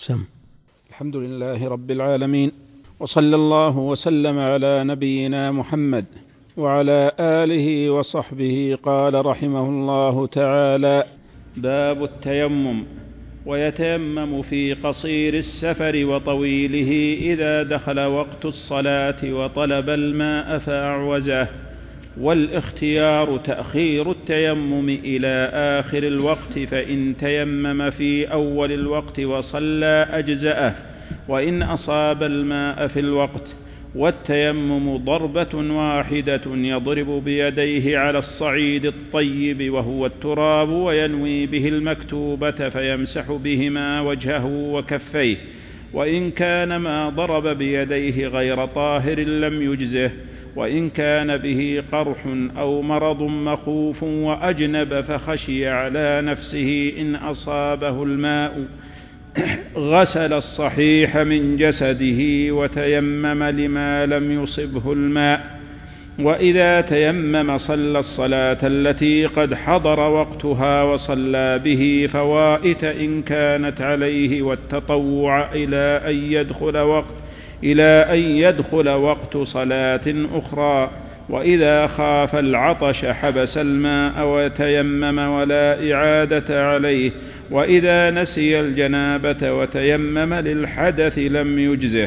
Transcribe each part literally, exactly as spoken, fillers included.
سم. الحمد لله رب العالمين، وصلى الله وسلم على نبينا محمد وعلى آله وصحبه. قال رحمه الله تعالى: باب التيمم. ويتيمم في قصير السفر وطويله إذا دخل وقت الصلاة وطلب الماء فأعوزه. والاختيار تأخير التيمم إلى آخر الوقت، فإن تيمم في أول الوقت وصلى أجزأه، وإن أصاب الماء في الوقت. والتيمم ضربة واحدة يضرب بيديه على الصعيد الطيب وهو التراب، وينوي به المكتوبة فيمسح بهما وجهه وكفيه. وإن كان ما ضرب بيديه غير طاهر لم يجزه. وإن كان به قرح أو مرض مخوف وأجنب فخشي على نفسه إن أصابه الماء غسل الصحيح من جسده وتيمم لما لم يصبه الماء. وإذا تيمم صلى الصلاة التي قد حضر وقتها وصلى به فوائت إن كانت عليه، والتطوع إلى أن يدخل وقت إلى أن يدخل وقت صلاة أخرى. وإذا خاف العطش حبس الماء وتيمم ولا إعادة عليه. وإذا نسي الجنابة وتيمم للحدث لم يجزه.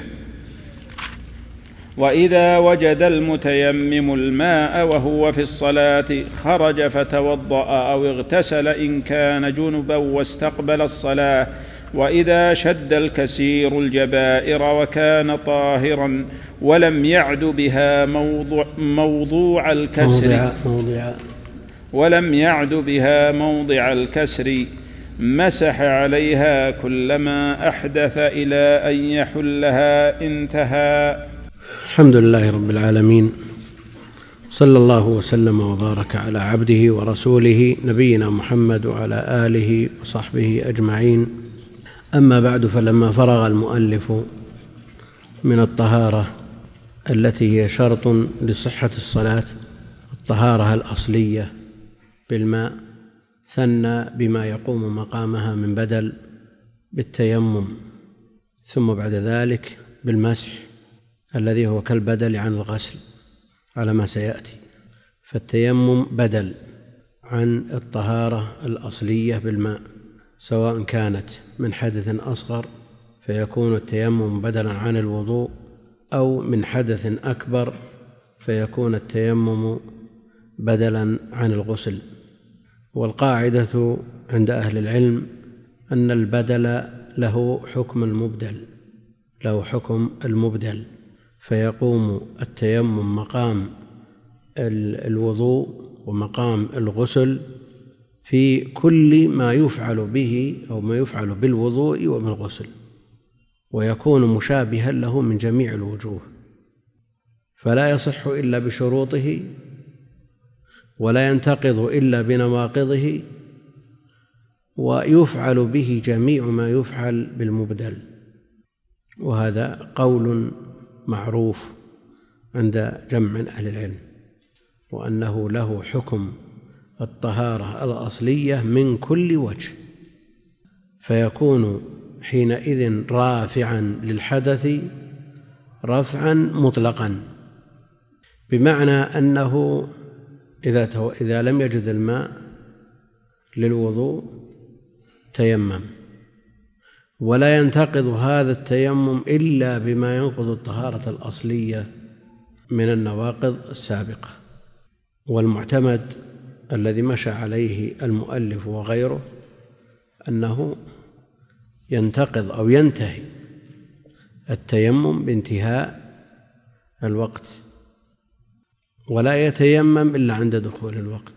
وإذا وجد المتيمم الماء وهو في الصلاة خرج فتوضأ أو اغتسل إن كان جنبا واستقبل الصلاة. وإذا شد الكسير الجبائر وكان طاهرا ولم يعد بها موضوع, موضوع الكسر موضع موضع ولم يعد بها موضع الكسر مسح عليها كلما أحدث إلى أن يحلها. انتهى. الحمد لله رب العالمين، صلى الله وسلم وبارك على عبده ورسوله نبينا محمد وعلى آله وصحبه أجمعين. أما بعد، فلما فرغ المؤلف من الطهارة التي هي شرط لصحة الصلاة، الطهارة الأصلية بالماء، ثنى بما يقوم مقامها من بدل بالتيمم، ثم بعد ذلك بالمسح الذي هو كالبدل عن الغسل على ما سيأتي. فالتيمم بدل عن الطهارة الأصلية بالماء، سواء كانت من حدث أصغر فيكون التيمم بدلا عن الوضوء، أو من حدث أكبر فيكون التيمم بدلا عن الغسل. والقاعدة عند أهل العلم أن البدل له حكم المبدل له حكم المبدل فيقوم التيمم مقام الوضوء ومقام الغسل في كل ما يفعل به أو ما يفعل بالوضوء وبالغسل، ويكون مشابها له من جميع الوجوه، فلا يصح إلا بشروطه، ولا ينتقض إلا بنواقضه، ويفعل به جميع ما يفعل بالمبدل. وهذا قول معروف عند جمع من أهل العلم، وأنه له حكم الطهارة الأصلية من كل وجه، فيكون حينئذ رافعا للحدث رفعا مطلقا، بمعنى أنه إذا, إذا لم يجد الماء للوضوء تيمم، ولا ينتقض هذا التيمم إلا بما ينقض الطهارة الأصلية من النواقض السابقة. والمعتمد الذي مشى عليه المؤلف وغيره أنه ينتقض أو ينتهي التيمم بانتهاء الوقت، ولا يتيمم إلا عند دخول الوقت.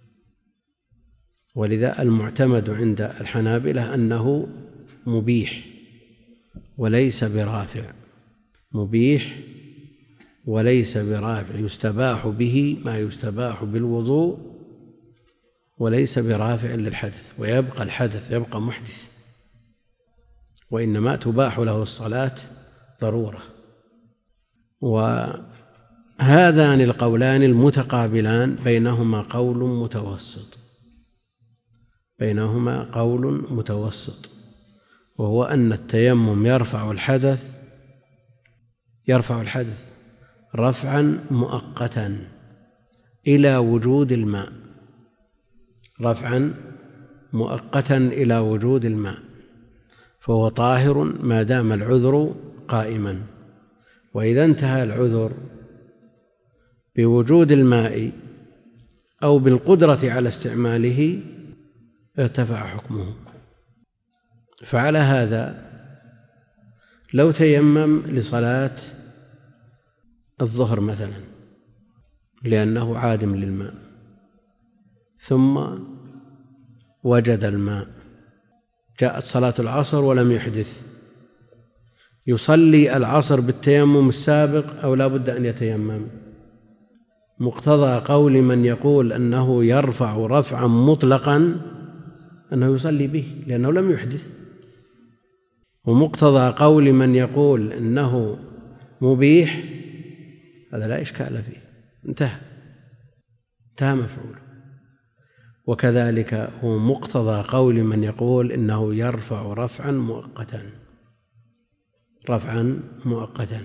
ولذا المعتمد عند الحنابلة أنه مبيح وليس برافع، مبيح وليس برافع، يستباح به ما يستباح بالوضوء وليس برافع للحدث، ويبقى الحدث يبقى محدث، وإنما تباح له الصلاة ضرورة. وهذان القولان المتقابلان بينهما قول متوسط بينهما قول متوسط وهو أن التيمم يرفع الحدث يرفع الحدث رفعا مؤقتا إلى وجود الماء، رفعا مؤقتا إلى وجود الماء، فهو طاهر ما دام العذر قائما. وإذا انتهى العذر بوجود الماء أو بالقدرة على استعماله ارتفع حكمه. فعلى هذا لو تيمم لصلاة الظهر مثلا لأنه عادم للماء ثم وجد الماء، جاءت صلاة العصر ولم يحدث، يصلي العصر بالتيمم السابق أو لا بد أن يتيمم؟ مقتضى قول من يقول أنه يرفع رفعا مطلقا أنه يصلي به لأنه لم يحدث، ومقتضى قول من يقول أنه مبيح هذا لا إشكال فيه، انتهى انتهى مفعوله. وكذلك هو مقتضى قول من يقول إنه يرفع رفعا مؤقتا رفعا مؤقتا.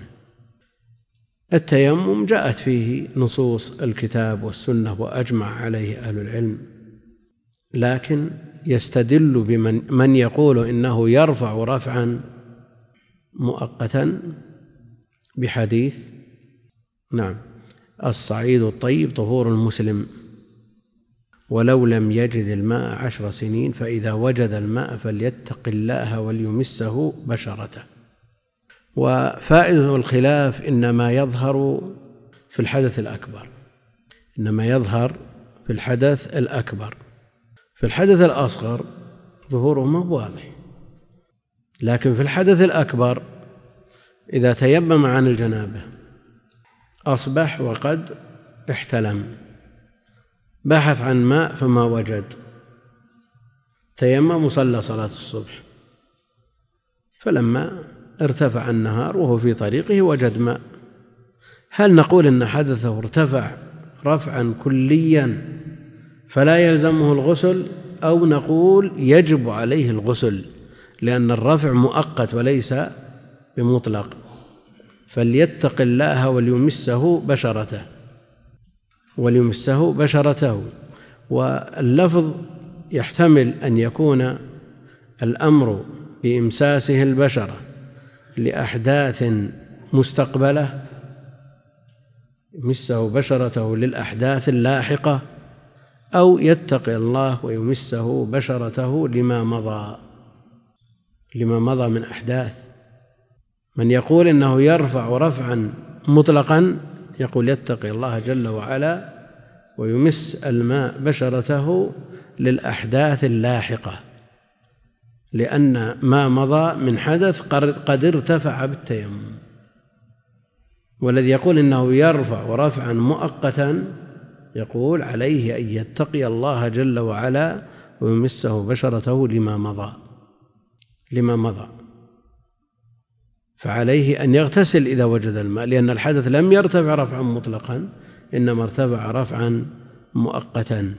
التيمم جاءت فيه نصوص الكتاب والسنة وأجمع عليه أهل العلم، لكن يستدل بمن من يقول إنه يرفع رفعا مؤقتا بحديث نعم الصعيد الطيب طهور المسلم ولو لم يجد الماء عشر سنين فإذا وجد الماء فليتق الله وليمسه بشرته. وفائدة الخلاف إنما يظهر في الحدث الأكبر إنما يظهر في الحدث الأكبر في الحدث الأصغر ظهوره ما هو واضح، لكن في الحدث الأكبر إذا تيمم عن الجنابة أصبح وقد احتلم، بحث عن ماء فما وجد، تيمم وصلى صلاة الصبح، فلما ارتفع النهار وهو في طريقه وجد ماء، هل نقول إن حدثه ارتفع رفعا كليا فلا يلزمه الغسل، أو نقول يجب عليه الغسل لأن الرفع مؤقت وليس بمطلق؟ فليتق الله وليمسه بشرته وليمسه بشرته. واللفظ يحتمل أن يكون الأمر بإمساسه البشرة لأحداث مستقبلة، يمسه بشرته للأحداث اللاحقة، أو يتقي الله ويمسه بشرته لما مضى لما مضى من أحداث. من يقول إنه يرفع رفعا مطلقا يقول يتقي الله جل وعلا ويمس الماء بشرته للأحداث اللاحقة، لأن ما مضى من حدث قد ارتفع بالتيمم. والذي يقول إنه يرفع رفعا مؤقتا يقول عليه أن يتقي الله جل وعلا ويمسه بشرته لما مضى لما مضى فعليه أن يغتسل إذا وجد الماء، لأن الحدث لم يرتفع رفعا مطلقا إنما ارتفع رفعا مؤقتا.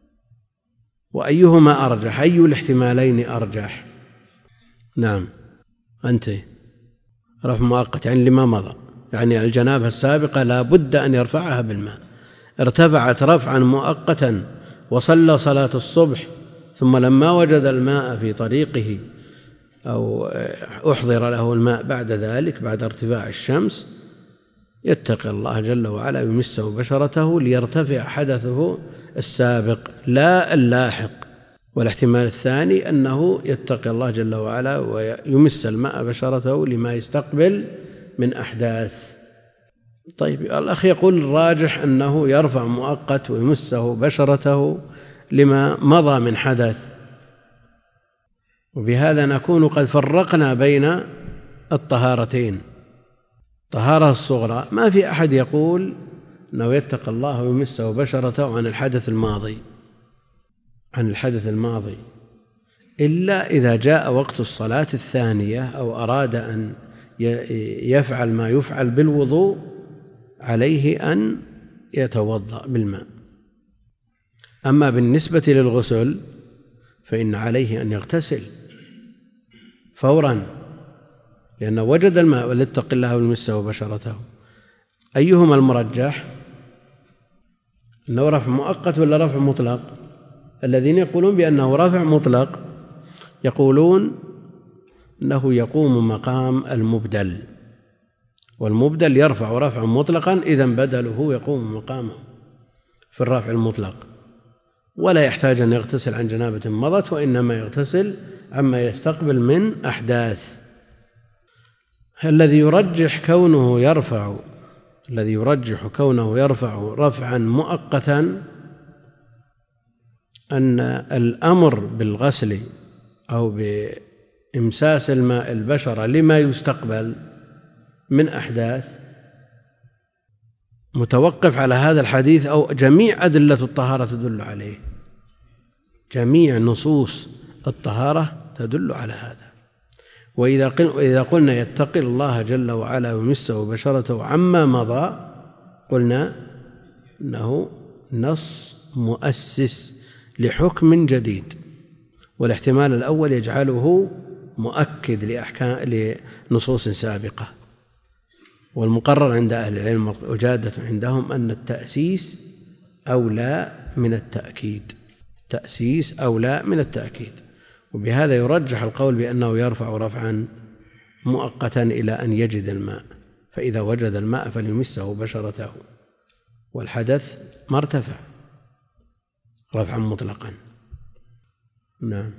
وأيهما أرجح؟ أي الاحتمالين أرجح؟ نعم أنت رفع مؤقت يعني لما مضى، يعني الجنابة السابقة لا بد أن يرفعها بالماء، ارتفعت رفعا مؤقتا وصلى صلاة الصبح ثم لما وجد الماء في طريقه أو أحضر له الماء بعد ذلك بعد ارتفاع الشمس يتقي الله جل وعلا يمسه بشرته ليرتفع حدثه السابق لا اللاحق. والاحتمال الثاني أنه يتقي الله جل وعلا ويمس الماء بشرته لما يستقبل من أحداث. طيب الأخ يقول الراجح أنه يرفع مؤقت ويمسه بشرته لما مضى من حدث، وبهذا نكون قد فرقنا بين الطهارتين. طهارة الصغرى ما في أحد يقول أنه يتقي الله ويمسه بشرته عن الحدث الماضي عن الحدث الماضي إلا إذا جاء وقت الصلاة الثانية أو أراد أن يفعل ما يفعل بالوضوء عليه أن يتوضأ بالماء. أما بالنسبة للغسل فإن عليه أن يغتسل، فورا، لأنه وجد الماء وليتق الله وليمسه بشرته. أيهما المرجح؟ أنه رفع مؤقت ولا رفع مطلق؟ الذين يقولون بأنه رفع مطلق يقولون أنه يقوم مقام المبدل، والمبدل يرفع رفعا مطلقا، إذا بدله يقوم مقامه في الرفع المطلق، ولا يحتاج أن يغتسل عن جنابة مضت، وإنما يغتسل عما يستقبل من أحداث. الذي يرجح كونه يرفع الذي يرجح كونه يرفع رفعا مؤقتا أن الأمر بالغسل أو بإمساس الماء البشرة لما يستقبل من أحداث متوقف على هذا الحديث، أو جميع أدلة الطهارة تدل عليه، جميع نصوص الطهارة تدل على هذا. وإذا قلنا يتقي الله جل وعلا ويمسه بشرته عما مضى، قلنا إنه نص مؤسس لحكم جديد، والاحتمال الأول يجعله مؤكد لأحكام لنصوص سابقة. والمقرر عند أهل العلم وجادة عندهم أن التأسيس أولى من التأكيد، تأسيس أولى من التأكيد، وبهذا يرجح القول بأنه يرفع رفعا مؤقتا إلى أن يجد الماء، فإذا وجد الماء فليمسه بشرته، والحدث ما ارتفع رفعا مطلقا. نعم.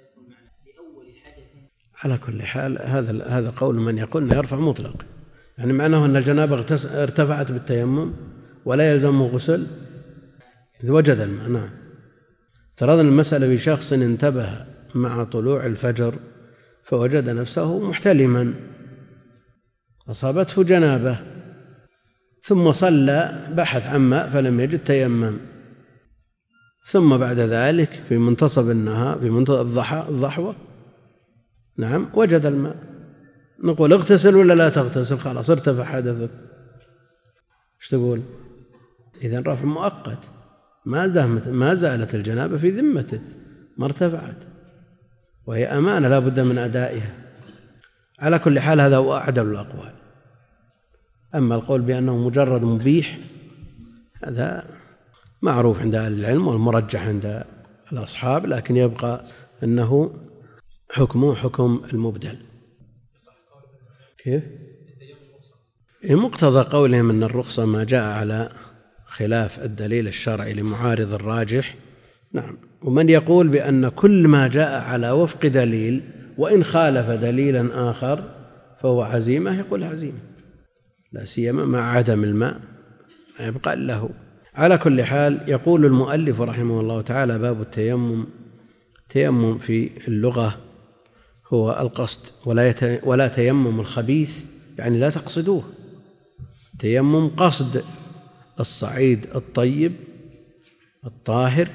على كل حال هذا هذا قول من يقول أنه يرفع مطلق، يعني معناه أن الجنابة ارتفعت بالتيمم ولا يلزمه غسل إذا وجد الماء. نعم. افترضنا المسألة بشخص انتبه مع طلوع الفجر فوجد نفسه محتلما، أصابته جنابة، ثم صلى بحث عن ماء فلم يجد تيمم، ثم بعد ذلك في منتصف النهار في منتصف الضحى الضحوة نعم وجد الماء، نقول اغتسل ولا لا تغتسل؟ خلاص ارتفع حدثك، ايش تقول؟ إذن رفع مؤقت، ما دامت ما زالت الجنابة في ذمته، ما ارتفعت، وهي أمانة لا بد من أدائها. على كل حال هذا هو أعدل الأقوال. أما القول بأنه مجرد مبيح هذا معروف عند أهل العلم والمرجح عند الأصحاب، لكن يبقى أنه حكمه حكم المبدل. كيف؟ مقتضى قولهم أن الرخصة ما جاء على خلاف الدليل الشرعي لمعارض الراجح. نعم. ومن يقول بأن كل ما جاء على وفق دليل وإن خالف دليلا آخر فهو عزيمة، يقول عزيمة، لا سيما مع عدم الماء يبقى له. على كل حال يقول المؤلف رحمه الله تعالى: باب التيمم. تيمم في اللغة هو القصد، ولا ولا تيمم الخبيث، يعني لا تقصدوه. تيمم قصد الصعيد الطيب الطاهر.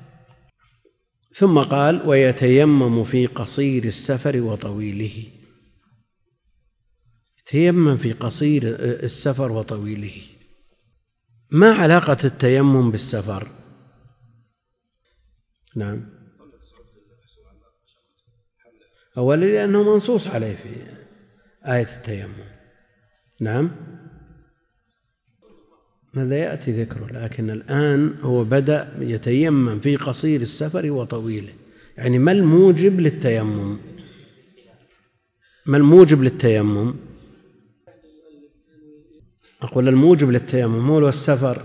ثم قال: ويتيمم في قصير السفر وطويله. تيمم في قصير السفر وطويله. ما علاقة التيمم بالسفر؟ نعم. أولا لأنه منصوص عليه في آية التيمم. نعم. هذا يأتي ذكره، لكن الآن هو بدأ يتيمم في قصير السفر وطويله، يعني ما الموجب للتيمم؟ ما الموجب للتيمم؟ أقول الموجب للتيمم هو السفر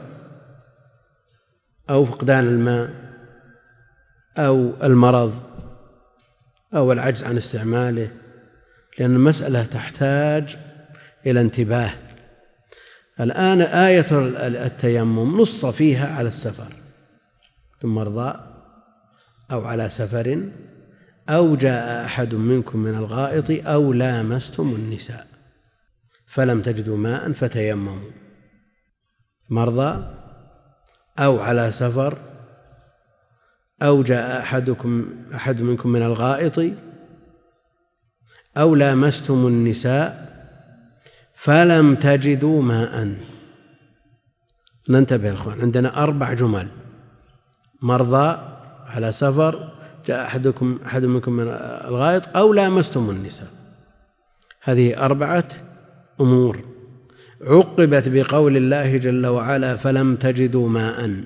أو فقدان الماء أو المرض أو العجز عن استعماله، لأن المسألة تحتاج إلى انتباه. الآن آية التيمم نص فيها على السفر، ثم مرضى أو على سفر أو جاء أحد منكم من الغائط أو لامستم النساء فلم تجدوا ماء فتيمموا. مرضى أو على سفر أو جاء أحدكم أحد منكم من الغائط أو لامستم النساء فلم تجدوا ماء. ننتبه يا أخوان، عندنا أربع جمل: مرضى، على سفر، جاء أحدكم أحد منكم من الغائط أو لامستم النساء. هذه أربعة أمور عقبت بقول الله جل وعلا فلم تجدوا ماء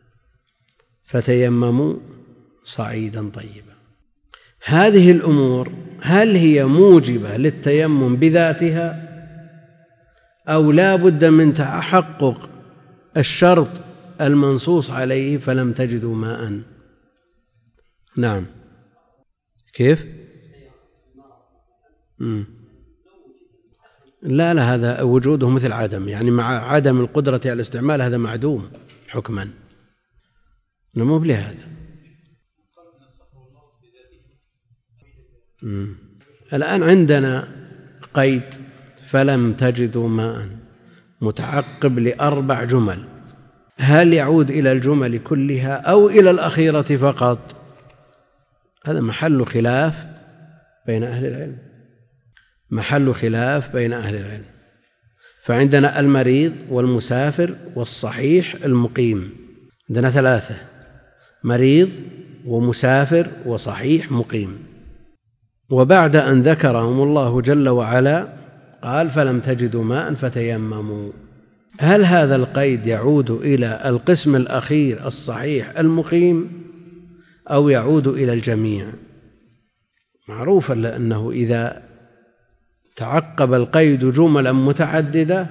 فتيمموا صعيدا طيبا. هذه الأمور هل هي موجبة للتيمم بذاتها أو لا بد من تحقق الشرط المنصوص عليه فلم تجدوا ماء؟ نعم. كيف؟ مم. لا لا هذا وجوده مثل عدم، يعني مع عدم القدرة على الاستعمال هذا معدوم حكما، مو بلهذا. مم. الآن عندنا قيد فلم تجدوا ماء متعقب لأربع جمل، هل يعود إلى الجمل كلها أو إلى الأخيرة فقط؟ هذا محل خلاف بين أهل العلم، محل خلاف بين أهل العلم. فعندنا المريض والمسافر والصحيح المقيم، عندنا ثلاثة: مريض ومسافر وصحيح مقيم. وبعد أن ذكرهم الله جل وعلا قال فلم تجدوا ماء فتيمموا. هل هذا القيد يعود إلى القسم الأخير الصحيح المقيم أو يعود إلى الجميع؟ معروف أنه إذا تعقب القيد جملا متعددة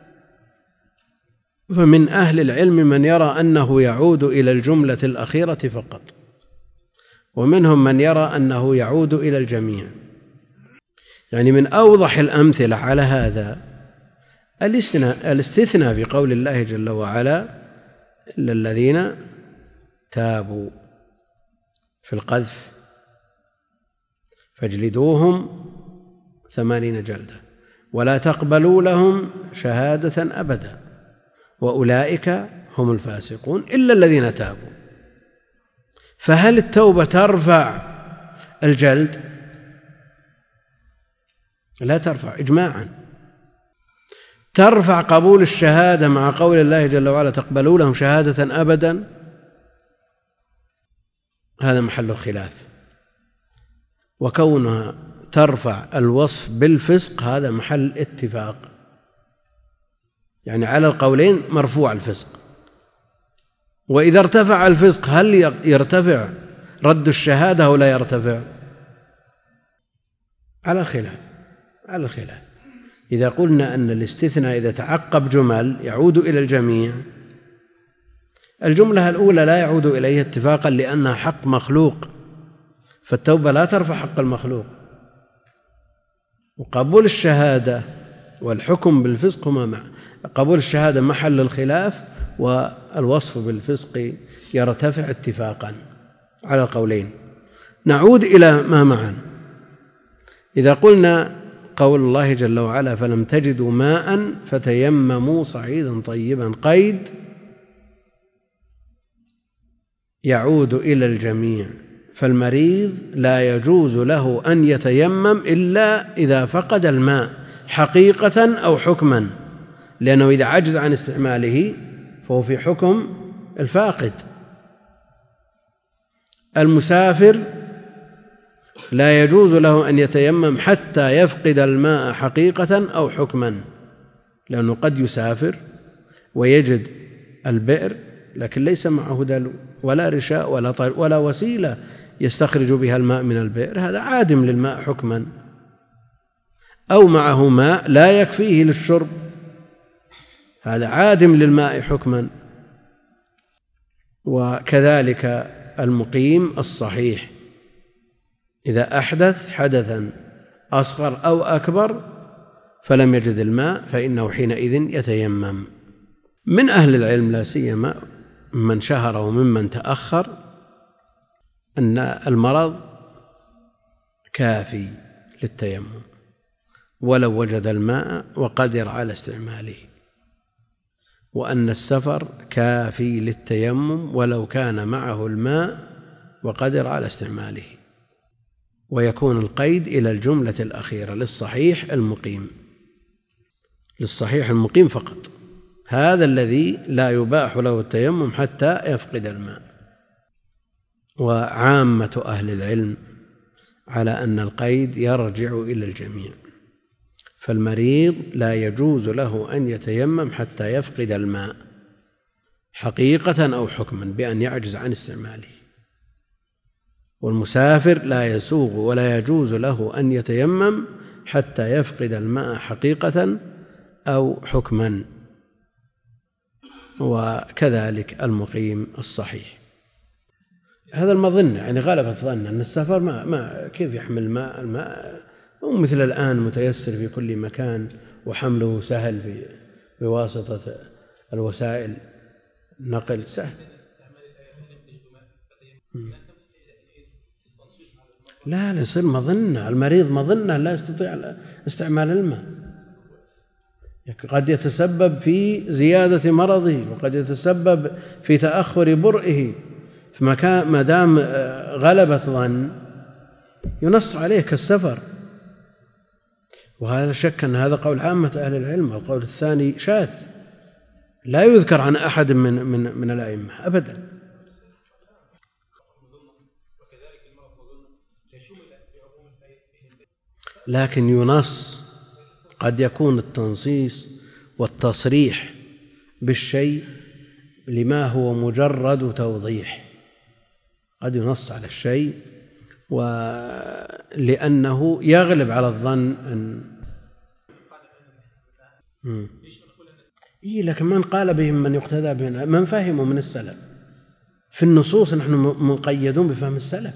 فمن أهل العلم من يرى أنه يعود إلى الجملة الأخيرة فقط، ومنهم من يرى أنه يعود إلى الجميع. يعني من أوضح الأمثلة على هذا الاستثناء في قول الله جل وعلا إلا الذين تابوا في القذف فاجلدوهم ثمانين جلدة ولا تقبلوا لهم شهادة أبدا وأولئك هم الفاسقون إلا الذين تابوا. فهل التوبة ترفع الجلد؟ لا ترفع إجماعا. ترفع قبول الشهادة مع قول الله جل وعلا تقبلوا لهم شهادة أبدا؟ هذا محل الخلاف. وكونها ترفع الوصف بالفسق هذا محل اتفاق، يعني على القولين مرفوع الفسق. وإذا ارتفع الفسق هل يرتفع رد الشهادة أو لا يرتفع؟ على خلاف، على الخلاف. إذا قلنا أن الاستثناء إذا تعقب جمل يعود إلى الجميع، الجملة الأولى لا يعود إليها اتفاقا لأنها حق مخلوق، فالتوبة لا ترفع حق المخلوق. وقبول الشهادة والحكم بالفسق هما مع قبول الشهادة محل الخلاف، والوصف بالفسق يرتفع اتفاقا على القولين. نعود إلى ما معا. إذا قلنا قول الله جل وعلا فلم تجدوا ماء فتيمموا صعيدا طيبا، قيد يعود إلى الجميع، فالمريض لا يجوز له أن يتيمم إلا إذا فقد الماء حقيقة أو حكما، لأنه إذا عجز عن استعماله فهو في حكم الفاقد. المسافر لا يجوز له أن يتيمم حتى يفقد الماء حقيقة أو حكما، لأنه قد يسافر ويجد البئر لكن ليس معه دلو ولا رشاء ولا طير ولا وسيلة يستخرج بها الماء من البئر، هذا عادم للماء حكما. أو معه ماء لا يكفيه للشرب، هذا عادم للماء حكما. وكذلك المقيم الصحيح إذا أحدث حدثا أصغر أو أكبر فلم يجد الماء فإنه حينئذ يتيمم. من أهل العلم لا سيما من شهر وممن تأخر أن المرض كافي للتيمم ولو وجد الماء وقدر على استعماله، وأن السفر كافي للتيمم ولو كان معه الماء وقدر على استعماله، ويكون القيد إلى الجملة الأخيرة للصحيح المقيم، للصحيح المقيم فقط، هذا الذي لا يباح له التيمم حتى يفقد الماء. وعامة أهل العلم على أن القيد يرجع إلى الجميع، فالمريض لا يجوز له أن يتيمم حتى يفقد الماء حقيقة أو حكما بأن يعجز عن استعماله، والمسافر لا يسوغ ولا يجوز له أن يتيمم حتى يفقد الماء حقيقة أو حكما، وكذلك المقيم الصحيح. هذا المظنة، يعني غلبة ظن أن السفر ما, ما كيف يحمل الماء الماء مو مثل الآن متيسر في كل مكان وحمله سهل في بواسطة الوسائل النقل سهل. لا لا يصير مظنة، المريض مظنة لا يستطيع استعمال الماء، قد يتسبب في زيادة مرضه وقد يتسبب في تأخر برئه، ما دام غلبة ظن ينص عليه كالسفر. وهذا شك أن هذا قول عامة أهل العلم. القول الثاني شاذ لا يذكر عن أحد من, من, من الأئمة أبدا. لكن ينص، قد يكون التنصيص والتصريح بالشيء لما هو مجرد توضيح، قد ينص على الشيء ولأنه يغلب على الظن أن إيه، لكن من قال بهم من يقتدى بهم من فهموا من السلف. في النصوص نحن مقيدون بفهم السلف،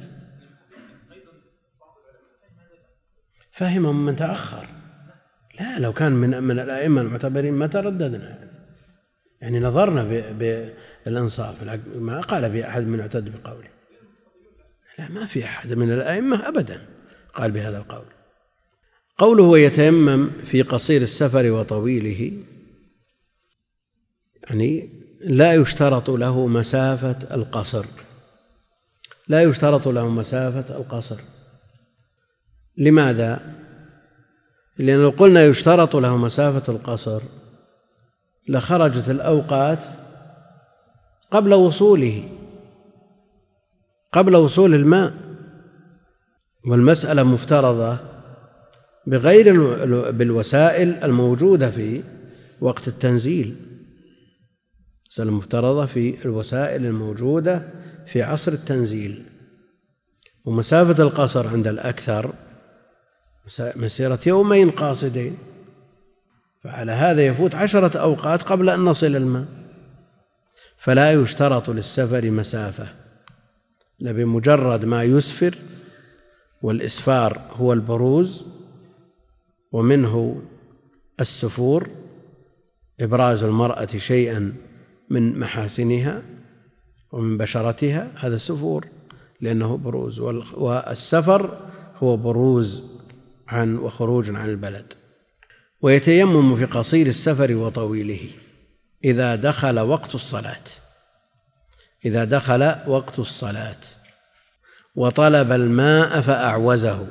فهمهم من تأخر. لا، لو كان من من الأئمة المعتبرين ما ترددنا، يعني نظرنا بالإنصاف، ما قال به أحد من يعتد بقوله. لا، ما في أحد من الأئمة أبدا قال بهذا القول. قوله ويتيمم في قصير السفر وطويله، يعني لا يشترط له مسافة القصر، لا يشترط له مسافة القصر. لماذا؟ لأن لو قلنا يشترط له مسافة القصر لخرجت الأوقات قبل وصوله، قبل وصول الماء، والمسألة مفترضة بغير بالوسائل الموجودة في وقت التنزيل، مسألة مفترضة في الوسائل الموجودة في عصر التنزيل. ومسافة القصر عند الأكثر مسيرة يومين قاصدين، فعلى هذا يفوت عشرة أوقات قبل أن نصل الماء، فلا يشترط للسفر مسافة، بمجرد ما يسفر، والإسفار هو البروز، ومنه السفور إبراز المرأة شيئا من محاسنها ومن بشرتها، هذا السفور لأنه بروز، والسفر هو بروز عن وخروج عن البلد. ويتيمم في قصير السفر وطويله إذا دخل وقت الصلاة، إذا دخل وقت الصلاة وطلب الماء فأعوزه،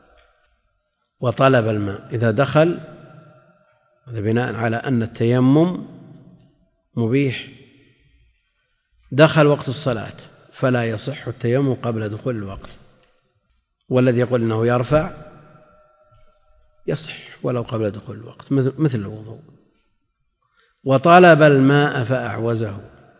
وطلب الماء إذا دخل، هذا بناء على أن التيمم مبيح، دخل وقت الصلاة فلا يصح التيمم قبل دخول الوقت، والذي يقول أنه يرفع يصح ولو قبل دخول الوقت مثل الوضوء. وطلب الماء فأعوزه،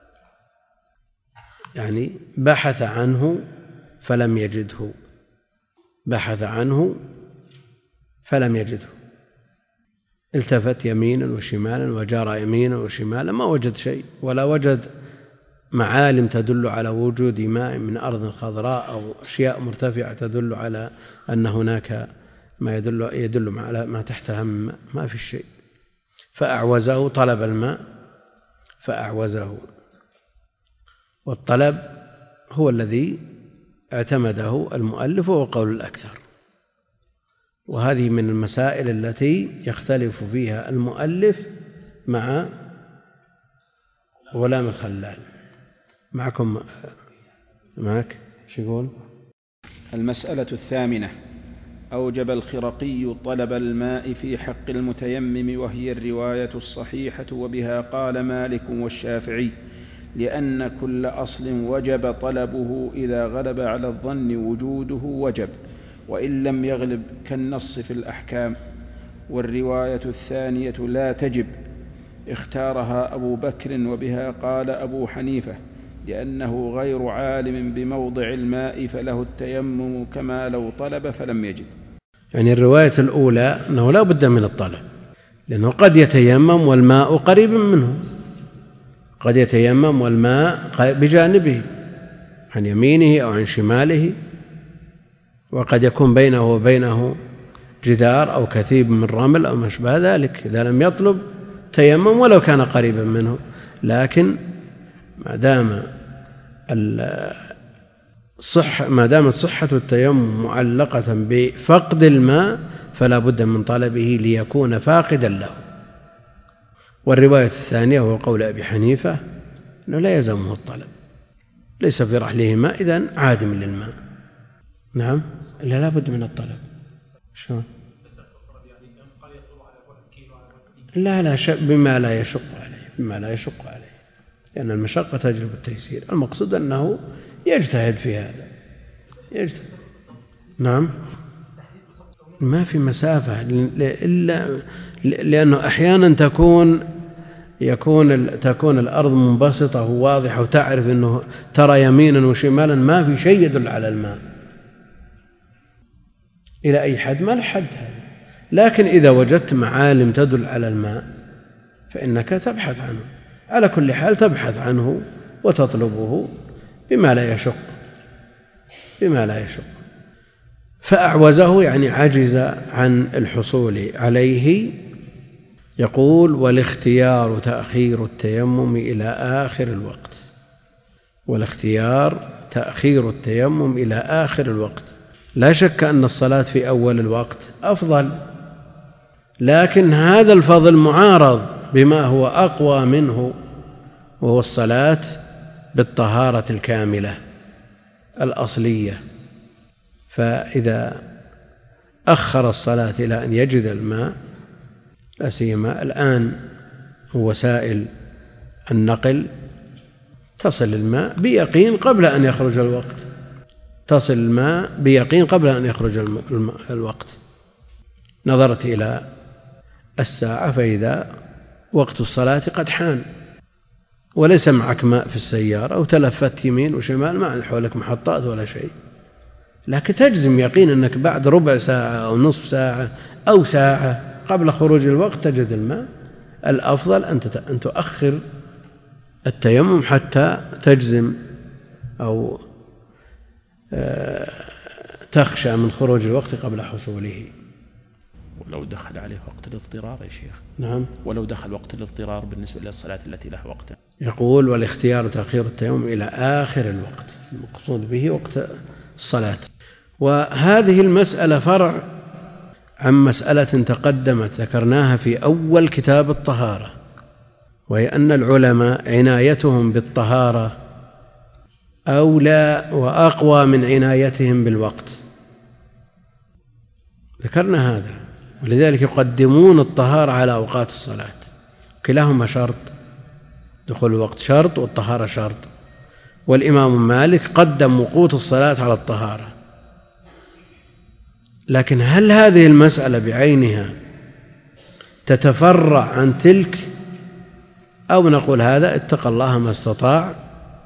يعني بحث عنه فلم يجده، بحث عنه فلم يجده، التفت يمينا وشمالا وجار يمينا وشمالا ما وجد شيء، ولا وجد معالم تدل على وجود ماء من أرض خضراء أو أشياء مرتفعة تدل على أن هناك ما يدل يدل على ما تحتها من ماء، ما في شيء. فأعوزه، طلب الماء فأعوزه، والطلب هو الذي اعتمده المؤلف وهو قول الأكثر، وهذه من المسائل التي يختلف فيها المؤلف مع غلام الخلال. معكم معك شو يقول؟ المسألة الثامنة: أوجب الخرقي طلب الماء في حق المتيمم، وهي الرواية الصحيحة، وبها قال مالك والشافعي، لأن كل أصل وجب طلبه إذا غلب على الظن وجوده وجب، وإن لم يغلب كالنص في الأحكام. والرواية الثانية لا تجب، اختارها أبو بكر وبها قال أبو حنيفة، لأنه غير عالم بموضع الماء فله التيمم كما لو طلب فلم يجد. يعني الرواية الأولى أنه لا بد من الطلب، لأنه قد يتيمم والماء قريب منه، قد يتيمم والماء بجانبه عن يمينه أو عن شماله، وقد يكون بينه وبينه جدار أو كثيب من رمل أو ما شابه ذلك. إذا لم يطلب تيمم ولو كان قريبا منه، لكن ما دام الصحة ما دامت صحة التيمم معلقة بفقد الماء فلا بد من طلبه ليكون فاقدا له. والرواية الثانية هو قول أبي حنيفة أنه لا يلزمه الطلب، ليس في رحله ماء إذن عادم للماء. نعم، إلا لا بد من الطلب. شو؟ لا لا شك بما لا يشق عليه، بما لا يشق عليه، لأن المشقة تجلب التيسير. المقصود أنه يجتهد في هذا، يجتهد. نعم، ما في مسافة إلا لأنه أحيانا تكون يكون تكون الأرض منبسطة وواضحة وتعرف أنه ترى يمينا وشمالا ما في شيء يدل على الماء إلى أي حد، ما لحد هذا. لكن إذا وجدت معالم تدل على الماء فإنك تبحث عنه، على كل حال تبحث عنه وتطلبه بما لا يشق، بما لا يشق. فأعوزه يعني عجز عن الحصول عليه. يقول: والاختيار تأخير التيمم إلى آخر الوقت. والاختيار تأخير التيمم إلى آخر الوقت. لا شك أن الصلاة في أول الوقت أفضل، لكن هذا الفضل معارض بما هو أقوى منه، وهو الصلاة بالطهارة الكاملة الأصلية. فإذا أخر الصلاة إلى أن يجد الماء، لا سيما الآن وسائل النقل تصل الماء بيقين قبل أن يخرج الوقت، تصل الماء بيقين قبل أن يخرج الوقت. نظرت إلى الساعة فإذا وقت الصلاة قد حان، وليس معك ماء في السيارة، أو تلفت يمين وشمال ما حولك محطات ولا شيء، لكن تجزم يقين أنك بعد ربع ساعة أو نصف ساعة أو ساعة قبل خروج الوقت تجد الماء. الأفضل أن تؤخر التيمم حتى تجزم أو تخشى من خروج الوقت قبل حصوله. ولو دخل عليه وقت الاضطرار يا شيخ. نعم، ولو دخل وقت الاضطرار بالنسبة للصلاة التي لها وقت. يقول: والاختيار تأخير التيمم إلى آخر الوقت، المقصود به وقت الصلاة. وهذه المسألة فرع عن مسألة تقدمت ذكرناها في أول كتاب الطهارة، وهي أن العلماء عنايتهم بالطهارة أولى وأقوى من عنايتهم بالوقت. ذكرنا هذا، ولذلك يقدمون الطهارة على أوقات الصلاة، كلاهما شرط، دخول الوقت شرط والطهارة شرط. والإمام مالك قدم وقوت الصلاة على الطهارة. لكن هل هذه المسألة بعينها تتفرع عن تلك، أو نقول هذا اتقى الله ما استطاع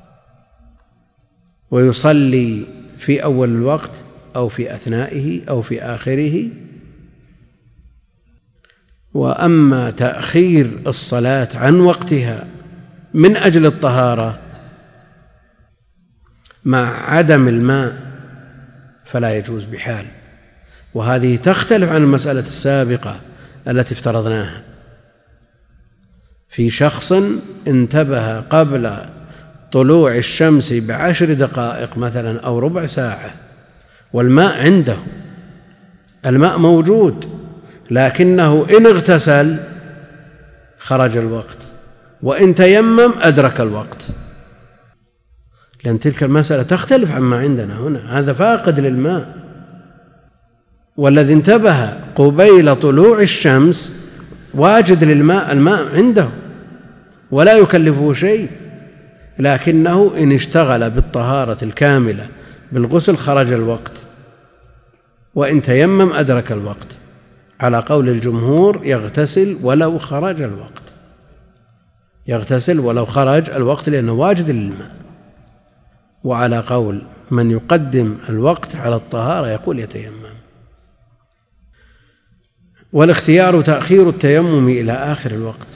ويصلي في أول الوقت أو في أثنائه أو في آخره؟ وأما تأخير الصلاة عن وقتها من أجل الطهارة مع عدم الماء فلا يجوز بحال. وهذه تختلف عن المسألة السابقة التي افترضناها في شخص انتبه قبل طلوع الشمس بعشر دقائق مثلا أو ربع ساعة والماء عنده، الماء موجود، لكنه إن اغتسل خرج الوقت، وإن تيمم أدرك الوقت، لأن تلك المسألة تختلف عما عندنا هنا. هذا فاقد للماء، والذي انتبه قبيل طلوع الشمس واجد للماء، الماء عنده ولا يكلفه شيء. لكنه إن اشتغل بالطهارة الكاملة بالغسل خرج الوقت، وإن تيمم أدرك الوقت. على قول الجمهور يغتسل ولو خرج الوقت، يغتسل ولو خرج الوقت لأنه واجد للماء. وعلى قول من يقدم الوقت على الطهارة يقول يتيمم. والاختيار تأخير التيمم إلى آخر الوقت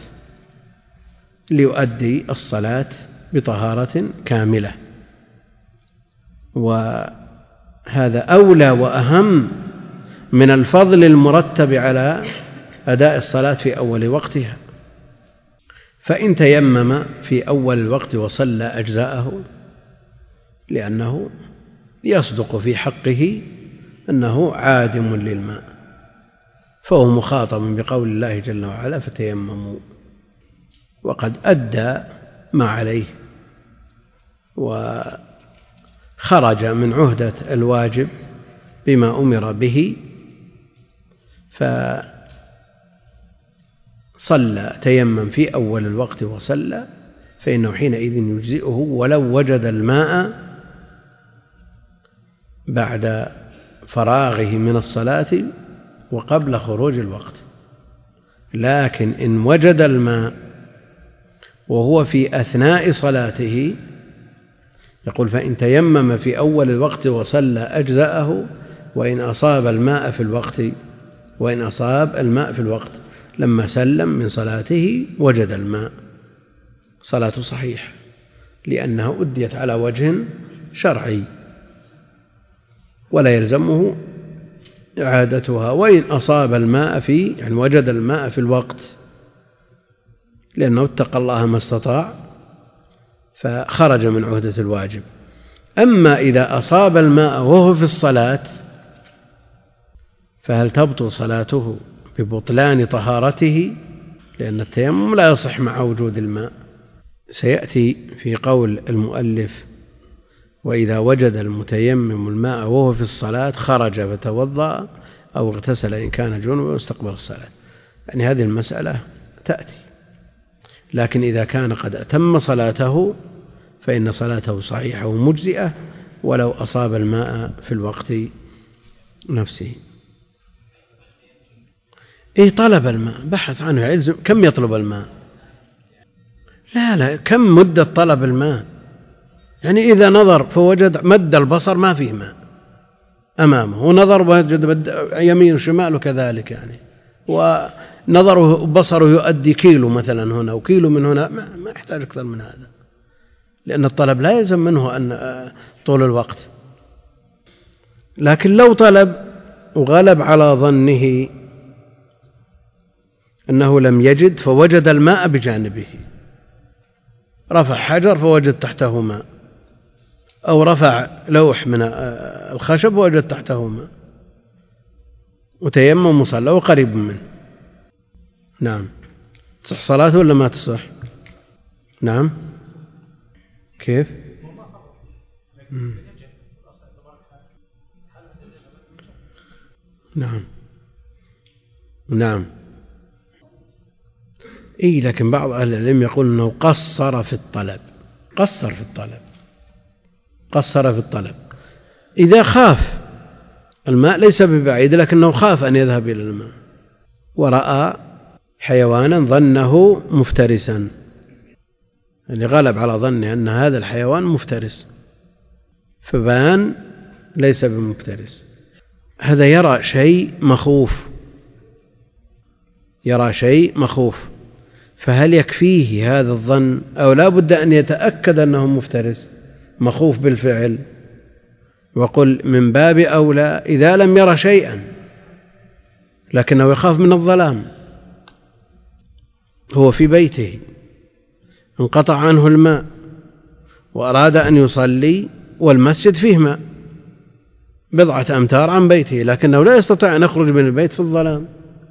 ليؤدي الصلاة بطهارة كاملة، وهذا أولى وأهم من الفضل المرتب على أداء الصلاة في أول وقتها. فإن تيمم في أول الوقت وصلى أجزاءه، لأنه يصدق في حقه أنه عادم للماء، فهو مخاطب بقول الله جل وعلا فتيمموا، وقد أدى ما عليه وخرج من عهدة الواجب بما أمر به، فصلى تيمم في أول الوقت وصلى، فإنه حينئذ يجزئه ولو وجد الماء بعد فراغه من الصلاة وقبل خروج الوقت. لكن إن وجد الماء وهو في أثناء صلاته يقول فإن تيمم في أول الوقت وصلى أجزأه، وإن أصاب الماء في الوقت وإن أصاب الماء في الوقت لما سلم من صلاته وجد الماء، صلاته صحيحة لأنها أديت على وجه شرعي ولا يلزمه إعادتها. وإن أصاب الماء في يعني وجد الماء في الوقت لأنه اتقى الله ما استطاع فخرج من عهدة الواجب. أما إذا أصاب الماء وهو في الصلاة فهل تبطل صلاته ببطلان طهارته؟ لأن التيمم لا يصح مع وجود الماء. سيأتي في قول المؤلف وإذا وجد المتيمم الماء وهو في الصلاة خرج فتوضأ أو اغتسل إن كان جنبا واستقبل الصلاة، يعني هذه المسألة تأتي. لكن إذا كان قد أتم صلاته فإن صلاته صحيحة ومجزئة ولو أصاب الماء في الوقت نفسه. إيه طلب الماء بحث عنه يلزم كم يطلب الماء؟ لا لا كم مدة طلب الماء؟ يعني إذا نظر فوجد مد البصر ما فيه ماء أمامه، ونظر وجد يمين وشمال وكذلك، يعني ونظره بصره يؤدي كيلو مثلا هنا وكيلو من هنا، ما يحتاج أكثر من هذا، لأن الطلب لا يلزم منه أن طول الوقت. لكن لو طلب وغلب على ظنه أنه لم يجد فوجد الماء بجانبه، رفع حجر فوجد تحته ماء، أو رفع لوح من الخشب ووجد تحته ماء وتيمم وصلى وقريب منه، نعم تصح صلاته ولا ما تصح؟ نعم كيف؟ مم. نعم نعم إيه، لكن بعض أهل العلم يقول أنه قصر في الطلب، قصر في الطلب قصر في الطلب إذا خاف الماء ليس ببعيد، لكنه خاف أن يذهب إلى الماء ورأى حيوانا ظنه مفترسا، يعني غلب على ظنه أن هذا الحيوان مفترس فبان ليس بمفترس، هذا يرى شيء مخوف، يرى شيء مخوف، فهل يكفيه هذا الظن أو لا بد أن يتأكد أنه مفترس مخوف بالفعل؟ وقل من باب أولى إذا لم يرى شيئا لكنه يخاف من الظلام، هو في بيته انقطع عنه الماء وأراد أن يصلي والمسجد فيه ماء بضعة أمتار عن بيته، لكنه لا يستطيع أن يخرج من البيت في الظلام.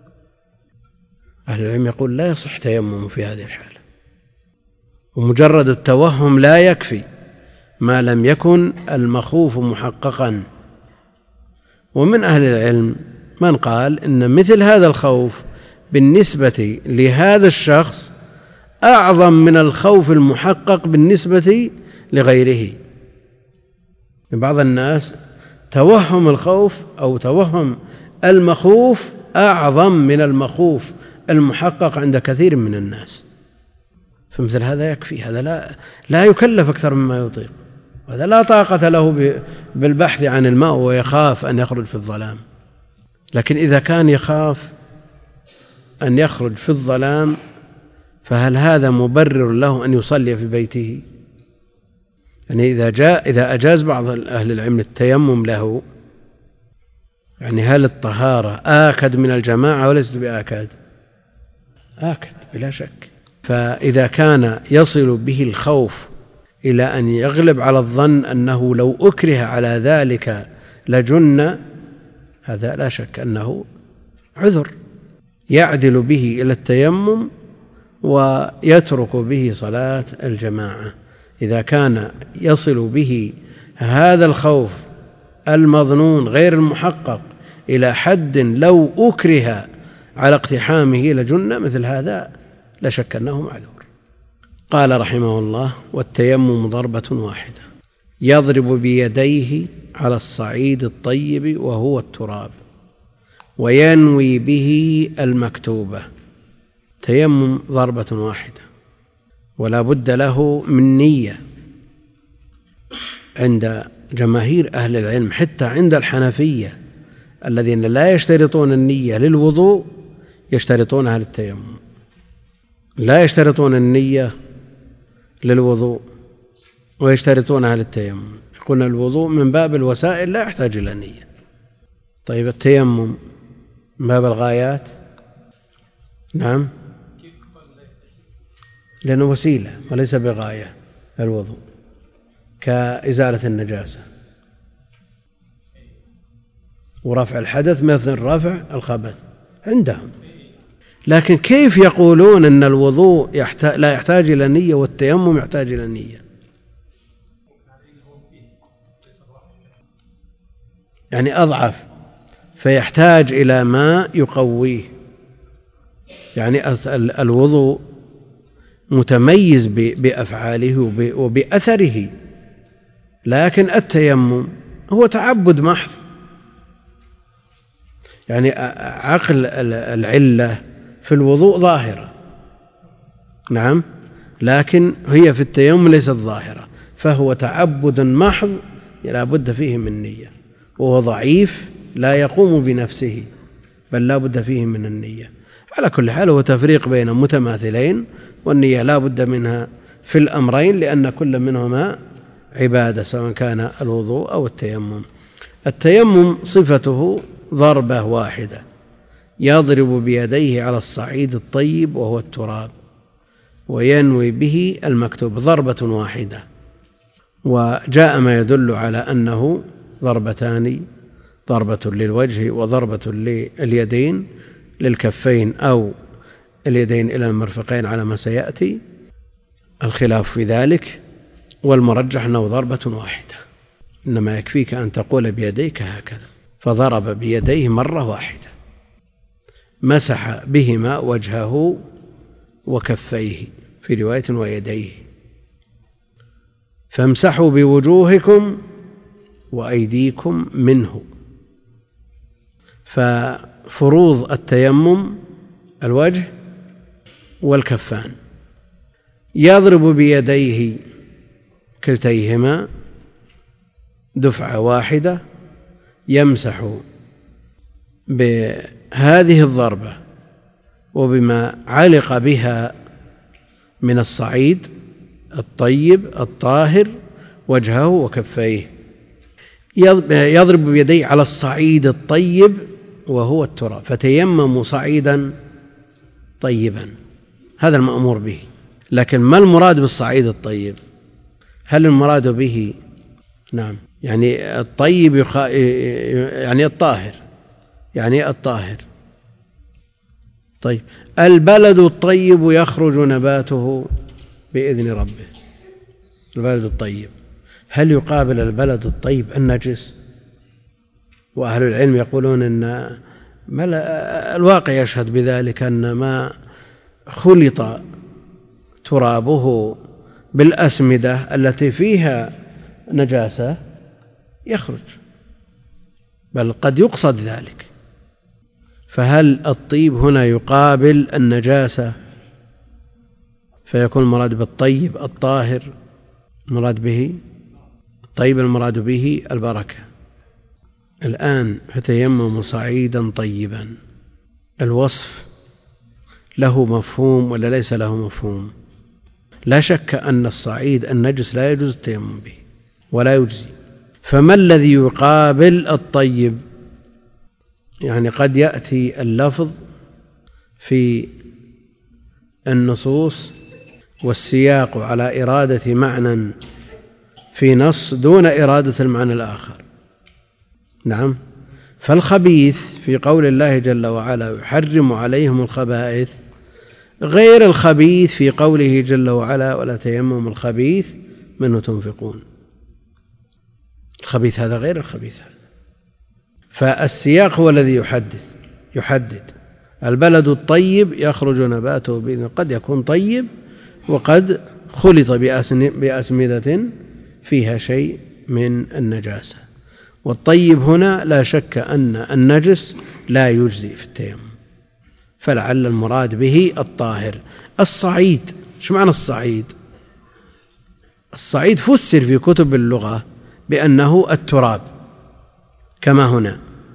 أهل العلم يقول لا يصح تيمم في هذه الحالة، ومجرد التوهم لا يكفي ما لم يكن المخوف محققا. ومن أهل العلم من قال إن مثل هذا الخوف بالنسبة لهذا الشخص أعظم من الخوف المحقق بالنسبة لغيره. بعض الناس توهم الخوف أو توهم المخوف أعظم من المخوف المحقق عند كثير من الناس، فمثل هذا يكفي، هذا لا, لا يكلف أكثر مما يطيق، هذا لا طاقة له بالبحث عن الماء ويخاف أن يخرج في الظلام. لكن إذا كان يخاف أن يخرج في الظلام فهل هذا مبرر له أن يصلي في بيته؟ يعني إذا جاء إذا أجاز بعض أهل العلم التيمم له، يعني هل الطهارة آكد من الجماعة وليست بآكد؟ آكد بلا شك. فإذا كان يصل به الخوف إلى أن يغلب على الظن أنه لو أكره على ذلك لجن، هذا لا شك أنه عذر يعدل به إلى التيمم ويترك به صلاة الجماعة. إذا كان يصل به هذا الخوف المظنون غير المحقق إلى حد لو أكره على اقتحامه لجن، مثل هذا لا شك أنه معذور. قال رحمه الله: والتيمم ضربة واحدة يضرب بيديه على الصعيد الطيب وهو التراب وينوي به المكتوبة. تيمم ضربة واحدة ولا بد له من نية عند جماهير أهل العلم، حتى عند الحنفية الذين لا يشترطون النية للوضوء يشترطونها للتيمم، لا يشترطون النية للوضوء ويشترطونها للتيمم، يقولون الوضوء من باب الوسائل لا يحتاج إلى نية. طيب التيمم من باب الغايات؟ نعم، لأنه وسيلة وليس بغاية. الوضوء كإزالة النجاسة ورفع الحدث مثل رفع الخبث عندهم، لكن كيف يقولون أن الوضوء يحتاج لا يحتاج إلى نية والتيمم يحتاج إلى نية؟ يعني أضعف فيحتاج إلى ما يقويه. يعني الوضوء متميز بأفعاله وبأثره، لكن التيمم هو تعبد محض. يعني عقل العلة في الوضوء ظاهرة، نعم، لكن هي في التيمم ليست ظاهرة، فهو تعبد محض لا بد فيه من نية، وهو ضعيف لا يقوم بنفسه بل لا بد فيه من النية. على كل حال هو تفريق بين متماثلين، والنية لا بد منها في الأمرين لأن كل منهما عبادة سواء كان الوضوء أو التيمم. التيمم صفته ضربة واحدة يضرب بيديه على الصعيد الطيب وهو التراب وينوي به المكتوب، ضربة واحدة. وجاء ما يدل على أنه ضربتان، ضربة للوجه وضربة لليدين للكفين أو اليدين إلى المرفقين على ما سيأتي الخلاف في ذلك، والمرجح أنه ضربة واحدة، إنما يكفيك أن تقول بيديك هكذا، فضرب بيديه مرة واحدة مسح بهما وجهه وكفيه في رواية ويديه، فامسحوا بوجوهكم وأيديكم منه. ففروض التيمم الوجه والكفان. يضرب بيديه كلتيهما دفعة واحدة، يمسح بهذه الضربة وبما علق بها من الصعيد الطيب الطاهر وجهه وكفيه. يضرب بيديه على الصعيد الطيب وهو التراب، فتيمموا صعيدا طيبا، هذا المأمور به. لكن ما المراد بالصعيد الطيب؟ هل المراد به نعم يعني الطيب يخ... يعني الطاهر، يعني الطاهر. طيب البلد الطيب يخرج نباته بإذن ربه، البلد الطيب، هل يقابل البلد الطيب النجس؟ وأهل العلم يقولون أن الواقع يشهد بذلك، أن ما خلط ترابه بالأسمدة التي فيها نجاسة يخرج، بل قد يقصد ذلك. فهل الطيب هنا يقابل النجاسة فيكون المراد بالطيب الطاهر؟ المراد به الطيب المراد به البركة. الآن فتيمموا صعيدا طيبا، الوصف له مفهوم ولا ليس له مفهوم؟ لا شك أن الصعيد النجس لا يجوز التيمم به ولا يجزي. فما الذي يقابل الطيب؟ يعني قد يأتي اللفظ في النصوص والسياق على إرادة معنى في نص دون إرادة المعنى الآخر. نعم، فالخبيث في قول الله جل وعلا يحرم عليهم الخبائث غير الخبيث في قوله جل وعلا ولا تيمموا الخبيث منه تنفقون. الخبيث هذا غير الخبيث هذا. فالسياق هو الذي يحدث يحدد. البلد الطيب يخرج نباته بإذن، قد يكون طيب وقد خلط بأسمدة فيها شيء من النجاسة. والطيب هنا لا شك أن النجس لا يجزي في التيمم، فلعل المراد به الطاهر. الصعيد، شو معنى الصعيد؟ الصعيد فسر في كتب اللغة بأنه التراب، كما هنا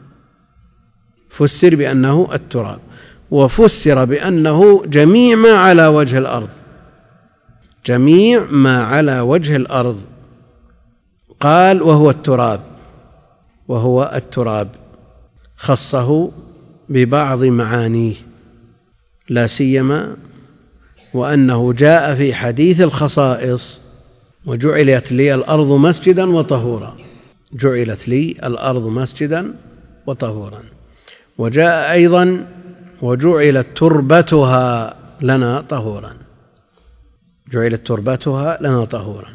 فسر بأنه التراب، وفسر بأنه جميع ما على وجه الأرض، جميع ما على وجه الأرض. قال وهو التراب، وهو التراب خصه ببعض معانيه، لا سيما وأنه جاء في حديث الخصائص وجعلت لي الأرض مسجدا وطهورا، جعلت لي الأرض مسجدا وطهورا. وجاء أيضا وجعلت تربتها لنا طهورا، جعلت تربتها لنا طهورا.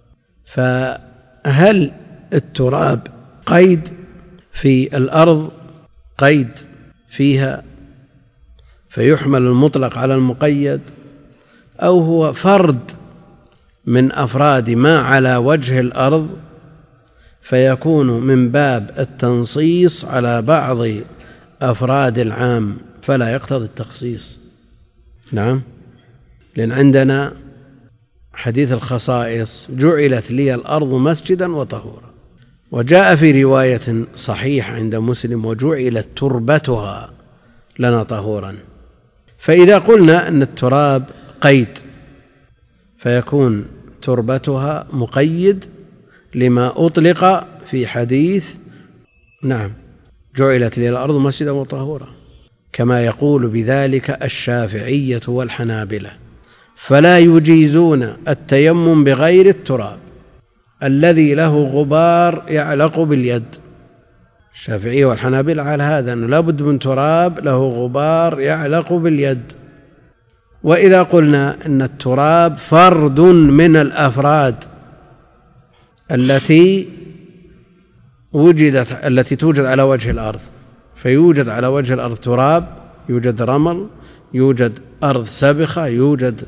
فهل التراب قيد في الأرض، قيد فيها فيحمل المطلق على المقيد، أو هو فرد من أفراد ما على وجه الأرض فيكون من باب التنصيص على بعض أفراد العام فلا يقتضي التخصيص؟ نعم، لأن عندنا حديث الخصائص جعلت لي الأرض مسجدا وطهورا، وجاء في رواية صحيحة عند مسلم وجعلت تربتها لنا طهورا. فإذا قلنا أن التراب قيد فيكون تربتها مقيد لما أطلق في حديث نعم جعلت لي الأرض مسجدا وطهورا، كما يقول بذلك الشافعية والحنابلة، فلا يجيزون التيمم بغير التراب الذي له غبار يعلق باليد. الشافعية والحنابلة على هذا أنه لا بد من تراب له غبار يعلق باليد. وإذا قلنا أن التراب فرد من الأفراد التي وجدت التي توجد على وجه الأرض، فيوجد على وجه الأرض تراب، يوجد رمل، يوجد أرض سبخة، يوجد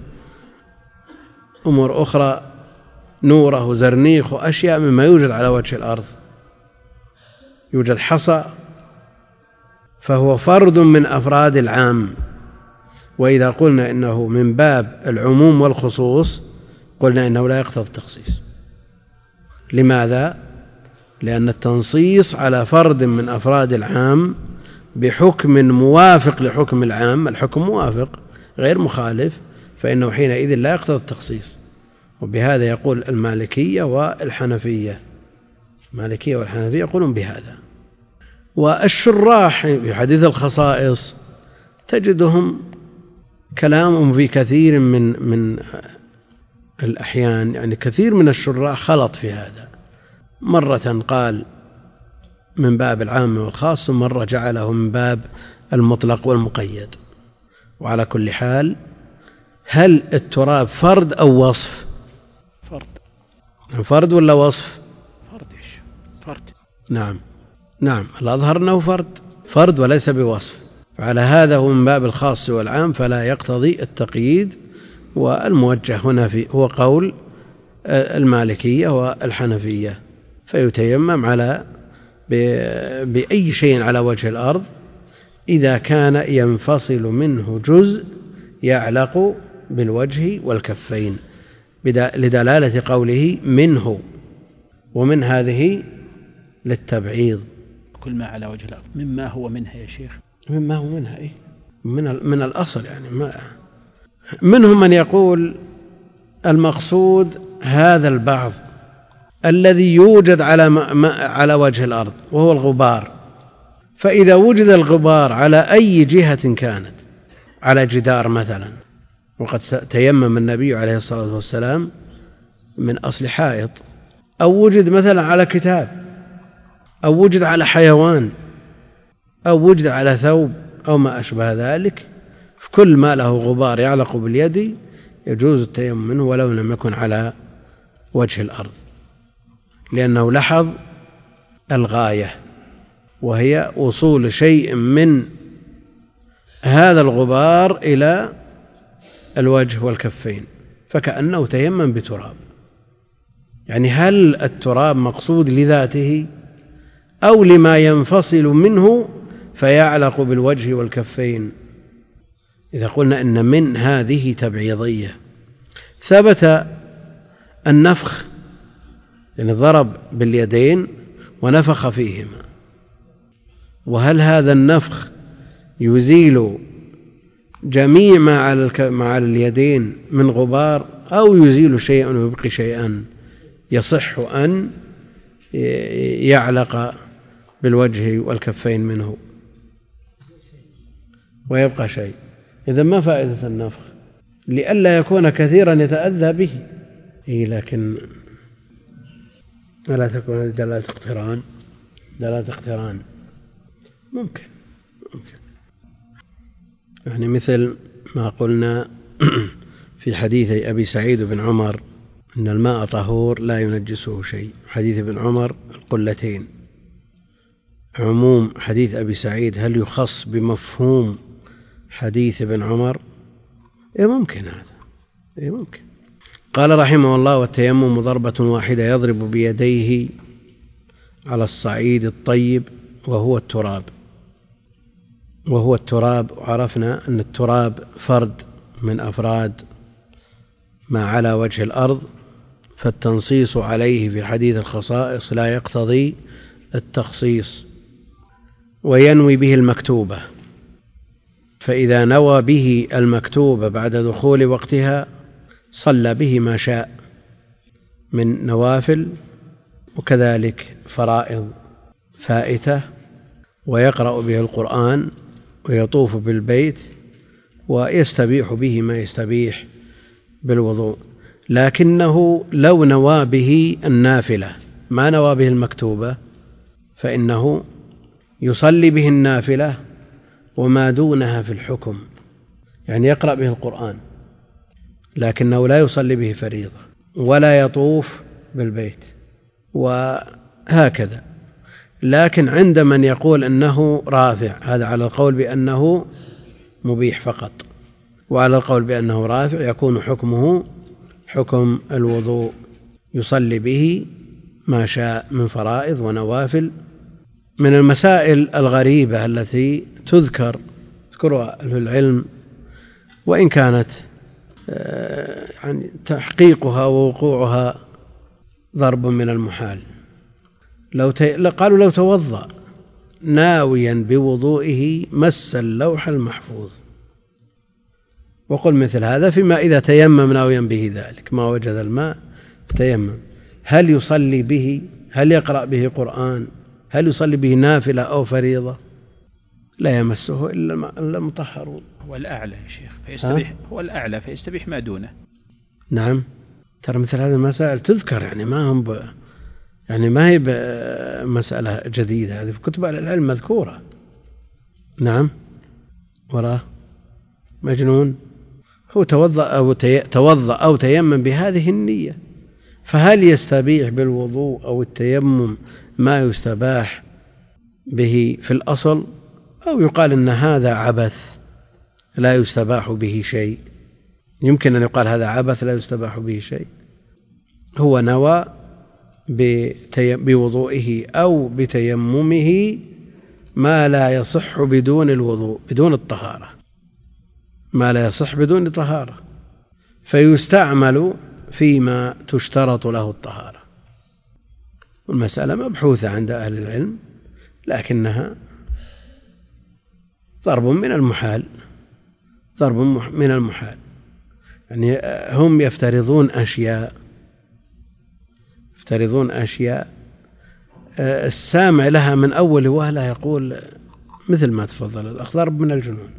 أمور أخرى نوره وزرنيخ وأشياء مما يوجد على وجه الأرض، يوجد حصى، فهو فرد من أفراد العام. وإذا قلنا إنه من باب العموم والخصوص قلنا إنه لا يقتضي التخصيص. لماذا؟ لأن التنصيص على فرد من أفراد العام بحكم موافق لحكم العام، الحكم موافق غير مخالف، فإنه حينئذ لا يقتضي التخصيص. وبهذا يقول المالكية والحنفية، المالكية والحنفية يقولون بهذا. والشراح في حديث الخصائص تجدهم كلام في كثير من من الأحيان، يعني كثير من الشراح خلط في هذا، مرة قال من باب العام والخاص، ومرة جعله من باب المطلق والمقيد. وعلى كل حال، هل التراب فرد أو وصف؟ فرد. فرد ولا وصف؟ فرد. إيش؟ فرد. نعم نعم، الأظهر أنه فرد فرد وليس بوصف. وعلى هذا هو من باب الخاص والعام، فلا يقتضي التقييد والموجه هنا في هو قول المالكية والحنفية، فيتيمم على بأي شيء على وجه الأرض إذا كان ينفصل منه جزء يعلق بالوجه والكفين، لدلالة قوله منه، ومن هذه للتبعيض. كل ما على وجه الأرض مما هو منها يا شيخ، مما هو منها إيه؟ من, من الأصل يعني. ما منهم من يقول المقصود هذا البعض الذي يوجد على, على وجه الأرض وهو الغبار، فإذا وجد الغبار على أي جهة كانت، على جدار مثلا، وقد تيمم النبي عليه الصلاة والسلام من أصل حائط، أو وجد مثلا على كتاب، أو وجد على حيوان، أو وجد على ثوب أو ما أشبه ذلك، كل ما له غبار يعلق باليد يجوز التيمم منه ولو لم يكن على وجه الأرض، لأنه لاحظ الغاية، وهي وصول شيء من هذا الغبار إلى الوجه والكفين، فكأنه تيمم بتراب. يعني هل التراب مقصود لذاته أو لما ينفصل منه فيعلق بالوجه والكفين؟ إذا قلنا إن من هذه تبعيضية، ثبت النفخ، يعني ضرب باليدين ونفخ فيهما، وهل هذا النفخ يزيل جميع ما على اليدين من غبار أو يزيل شيئا ويبقي شيئا يصح أن يعلق بالوجه والكفين منه ويبقى شيء؟ إذا ما فائدة النفخ؟ لئلا يكون كثيرا يتأذى به. إيه لكن ألا تكون دلالة اقتران؟ دلالة اقتران ممكن ممكن يعني مثل ما قلنا في حديث أبي سعيد بن عمر إن الماء طهور لا ينجسه شيء، حديث ابن عمر القلتين. عموم حديث أبي سعيد هل يخص بمفهوم حديث ابن عمر؟ إيه ممكن هذا، إيه ممكن. قال رحمه الله: والتيمم ضربة واحدة يضرب بيديه على الصعيد الطيب وهو التراب. وهو التراب، وعرفنا أن التراب فرد من أفراد ما على وجه الأرض، فالتنصيص عليه في حديث الخصائص لا يقتضي التخصيص. وينوي به المكتوبة، فإذا نوى به المكتوبة بعد دخول وقتها صلى به ما شاء من نوافل وكذلك فرائض فائتة، ويقرأ به القرآن ويطوف بالبيت ويستبيح به ما يستبيح بالوضوء. لكنه لو نوى به النافلة ما نوى به المكتوبة فإنه يصلي به النافلة وما دونها في الحكم، يعني يقرأ به القرآن لكنه لا يصلي به فريضة ولا يطوف بالبيت وهكذا. لكن عند من يقول أنه رافع، هذا على القول بأنه مبيح فقط، وعلى القول بأنه رافع يكون حكمه حكم الوضوء، يصلي به ما شاء من فرائض ونوافل. من المسائل الغريبة التي تذكر تذكرها العلم، وإن كانت يعني تحقيقها ووقوعها ضرب من المحال، لو ت... قالوا لو توضأ ناويا بوضوئه مس اللوح المحفوظ، وقل مثل هذا فيما إذا تيمم ناويا به ذلك، ما وجد الماء تيمم، هل يصلي به؟ هل يقرأ به قرآن؟ هل يصلي به نافلة أو فريضة؟ لا يمسه إلا المطهرون. هو الأعلى يا شيخ فيستبيح، هو الأعلى فيستبيح ما دونه. نعم، ترى مثل هذه المسائل تذكر، يعني ما هم ب... يعني ما هي مسألة جديدة، هذه في كتب العلم مذكورة. نعم، وراه مجنون هو توضأ أو, تي... توضأ أو تيمم بهذه النية، فهل يستبيح بالوضوء أو التيمم ما يستباح به في الأصل، أو يقال إن هذا عبث لا يستباح به شيء؟ يمكن أن يقال هذا عبث لا يستباح به شيء. هو نوى بوضوئه أو بتيممه ما لا يصح بدون الوضوء، بدون الطهارة، ما لا يصح بدون طهارة، فيستعمل فيما تشترط له الطهارة. والمسألة مبحوثة عند أهل العلم، لكنها ضرب من المحال، ضرب من المحال. يعني هم يفترضون أشياء يفترضون أشياء السامع لها من أول وهلة يقول مثل ما تفضل الأخ ضرب من الجنون.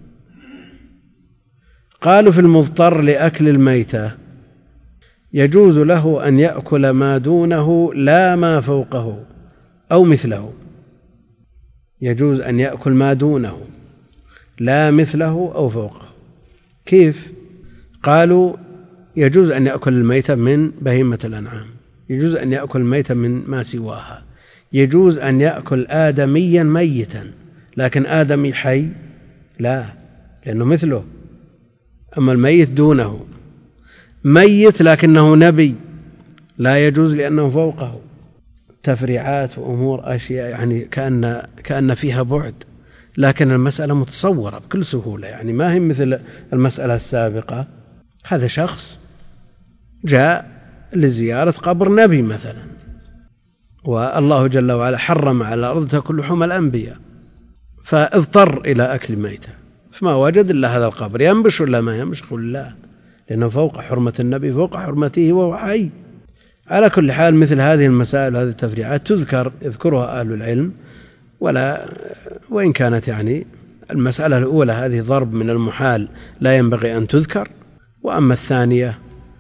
قالوا في المضطر لأكل الميتة يجوز له أن يأكل ما دونه لا ما فوقه أو مثله. يجوز أن يأكل ما دونه لا مثله أو فوقه. كيف؟ قالوا يجوز أن يأكل الميتة من بهيمة الأنعام، يجوز أن يأكل الميتة من ما سواها، يجوز أن يأكل آدميا ميتا، لكن آدمي حي لا، لأنه مثله. أما الميت دونه، ميت لكنه نبي لا يجوز لأنه فوقه. تفريعات وأمور أشياء يعني كأن كأن فيها بعد، لكن المسألة متصورة بكل سهولة. يعني ما هي مثل المسألة السابقة. هذا شخص جاء لزيارة قبر نبي مثلا، والله جل وعلا حرم على الأرض تأكل لحوم الأنبياء، فاضطر إلى أكل ميتة، فما وجد إلا هذا القبر، ينبش ولا ما ينبش؟ قل لا، لأنه فوق حرمة النبي، فوق حرمته وهو حي. على كل حال مثل هذه المسائل هذه التفريعات تذكر يذكرها أهل العلم، ولا وإن كانت يعني المسألة الأولى هذه ضرب من المحال لا ينبغي أن تذكر، وأما الثانية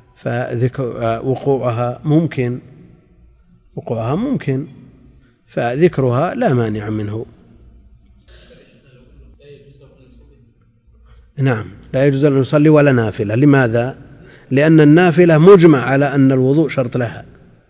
فوقوعها ممكن وقوعها ممكن فذكرها لا مانع منه. نعم، لا يجوز أن يصلي ولا نافلة. لماذا؟ لأن النافلة مجمع على أن الوضوء شرط لها،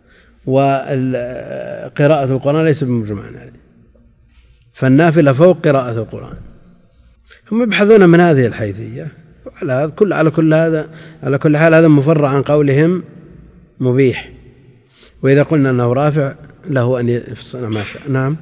وقراءة القرآن ليس بمجمع عليه، فالنافلة فوق قراءة القرآن. هم يبحثون من هذه الحيثية. على كل على كل هذا على كل حال هذا مفرع عن قولهم مبيح. وإذا قلنا أنه رافع له أن يفصل ما شاء. نعم.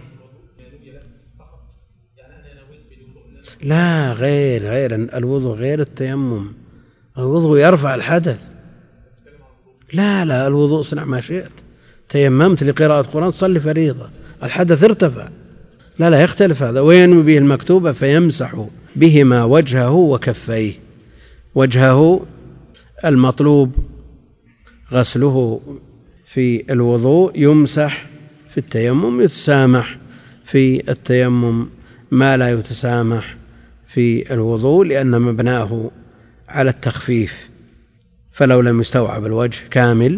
لا، غير غير الوضوء غير التيمم. الوضوء يرفع الحدث. لا لا الوضوء صنع ما شئت. تيممت لقراءة القرآن تصلي فريضة، الحدث ارتفع. لا لا يختلف هذا. وينوي به المكتوبة فيمسح بهما وجهه وكفيه. وجهه المطلوب غسله في الوضوء يمسح في التيمم، يتسامح في التيمم ما لا يتسامح في الوضوء، لأن مبناه على التخفيف. فلو لم يستوعب الوجه كامل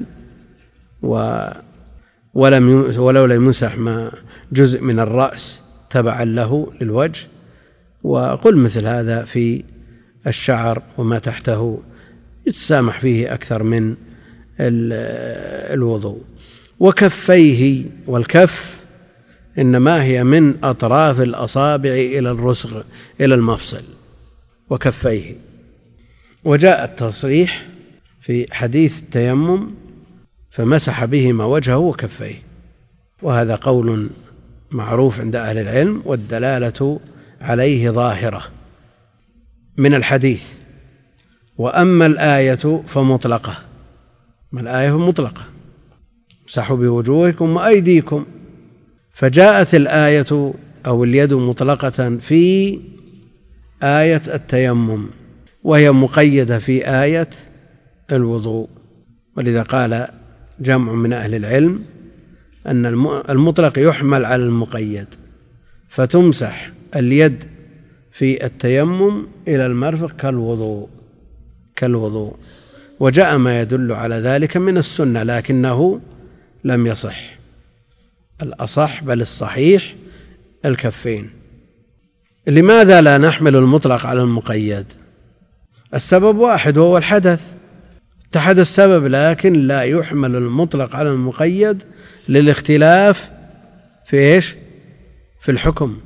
ولم ولو لم يمسح ما جزء من الرأس تبعا له للوجه. وقل مثل هذا في الشعر وما تحته يتسامح فيه أكثر من الوضوء. وكفيه، والكف إنما هي من أطراف الأصابع إلى الرسغ إلى المفصل. وكفيه. وجاء التصريح في حديث التيمم فمسح بهما وجهه وكفيه، وهذا قول معروف عند أهل العلم، والدلالة عليه ظاهرة من الحديث. وأما الآية فمطلقة، ما الآية مطلقة، امسحوا بوجوهكم وأيديكم. فجاءت الآية أو اليد مطلقة في آية التيمم، وهي مقيدة في آية الوضوء. ولذا قال جمع من أهل العلم أن المطلق يحمل على المقيد، فتمسح اليد في التيمم إلى المرفق كالوضوء كالوضوء وجاء ما يدل على ذلك من السنة، لكنه لم يصح. الأصح بل الصحيح الكفين. لماذا لا نحمل المطلق على المقيد؟ السبب واحد وهو الحدث، اتحد السبب، لكن لا يحمل المطلق على المقيد للاختلاف في إيش؟ في الحكم.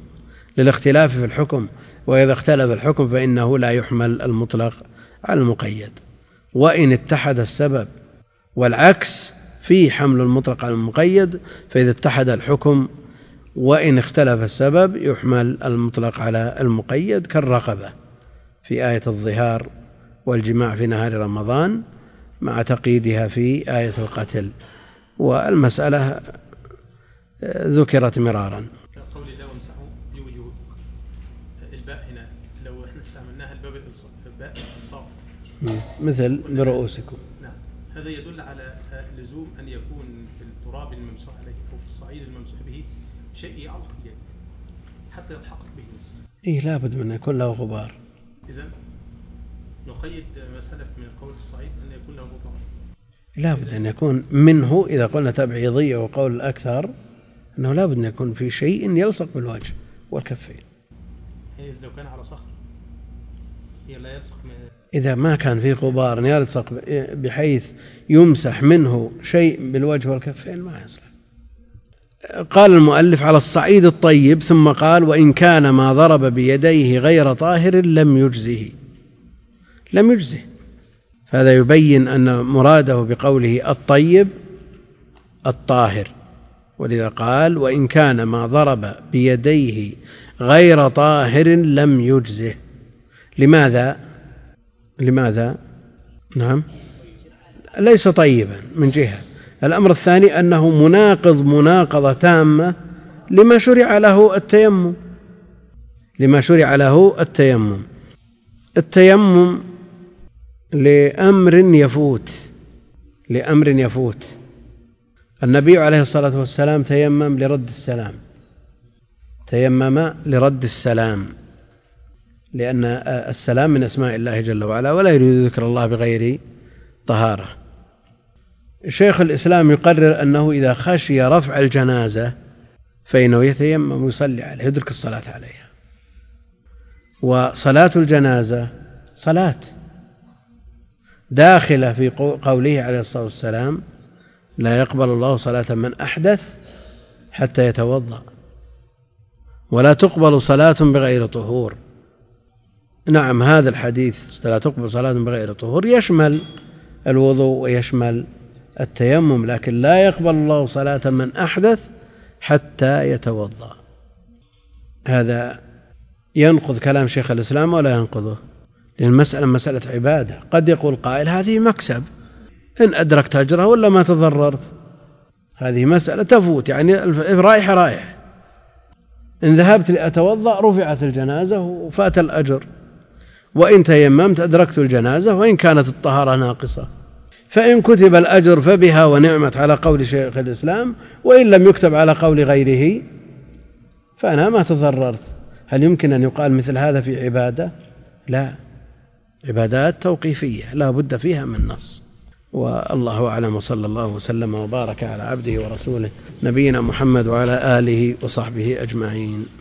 للاختلاف في الحكم، وإذا اختلف الحكم فإنه لا يحمل المطلق على المقيد. وإن اتحد السبب والعكس في حمل المطلق على المقيد، فإذا اتحد الحكم وإن اختلف السبب يحمل المطلق على المقيد، كالرقبة في آية الظهار والجماع في نهار رمضان مع تقييدها في آية القتل. والمسألة ذكرت مرارا. قول الله وامسحوا بوجوهكم، الباء هنا لو احنا استعملناها الباب الباء الصاف مثل برؤوسكم، نعم، هذا يدل على لزوم أن يكون في التراب الممسوح عليه أو في الصعيد الممسوح به شيء يعلق به حتى يلحق به الناس. إيه لابد من يكون له غبار. إذن نقيد مسألة من قول الصعيد أن يكون له غبار، لابد أن يكون منه. إذا قلنا تبعيضية وقول الأكثر أنه لابد أن يكون في شيء يلصق بالوجه والكفين. يعني لو كان على صخر هي لا يلصق من... إذا ما كان فيه غبار يلصق بحيث يمسح منه شيء بالوجه والكفين ما يصلح. قال المؤلف على الصعيد الطيب، ثم قال وإن كان ما ضرب بيديه غير طاهر لم يجزه، لم يجزه. فهذا يبين أن مراده بقوله الطيب الطاهر، ولذا قال وإن كان ما ضرب بيديه غير طاهر لم يجزه. لماذا؟ لماذا؟ نعم، ليس طيبا من جهة. الأمر الثاني أنه مناقض مناقضة تامة لما شرع له التيمم، لما شرع له التيمم. التيمم لأمر يفوت، لأمر يفوت. النبي عليه الصلاة والسلام تيمم لرد السلام، تيمم لرد السلام، لأن السلام من أسماء الله جل وعلا، ولا يريد ذكر الله بغير طهارة. شيخ الإسلام يقرر أنه إذا خشي رفع الجنازة فإنه يتيمم ويصلي عليه، يدرك الصلاة عليها. وصلاة الجنازة صلاة داخلة في قوله عليه الصلاة والسلام لا يقبل الله صلاة من أحدث حتى يتوضأ، ولا تقبل صلاة بغير طهور. نعم، هذا الحديث لا تقبل صلاة بغير طهور يشمل الوضوء ويشمل التيمم، لكن لا يقبل الله صلاة من أحدث حتى يتوضأ. هذا ينقض كلام شيخ الإسلام ولا ينقضه؟ لأن المسألة مسألة عبادة. قد يقول قائل هذه مكسب، إن أدركت أجرها ولا ما تضررت، هذه مسألة تفوت، يعني رايحة رايح. إن ذهبت لأتوضأ رفعت الجنازة وفات الأجر، وإن تيممت أدركت الجنازة وإن كانت الطهارة ناقصة. فإن كتب الأجر فبها ونعمت على قول شيخ الإسلام، وإن لم يكتب على قول غيره فأنا ما تضررت. هل يمكن أن يقال مثل هذا في عبادة؟ لا، عبادات توقيفية لا بد فيها من نص. والله أعلم، وصلى الله وسلم وبارك على عبده ورسوله نبينا محمد وعلى آله وصحبه أجمعين.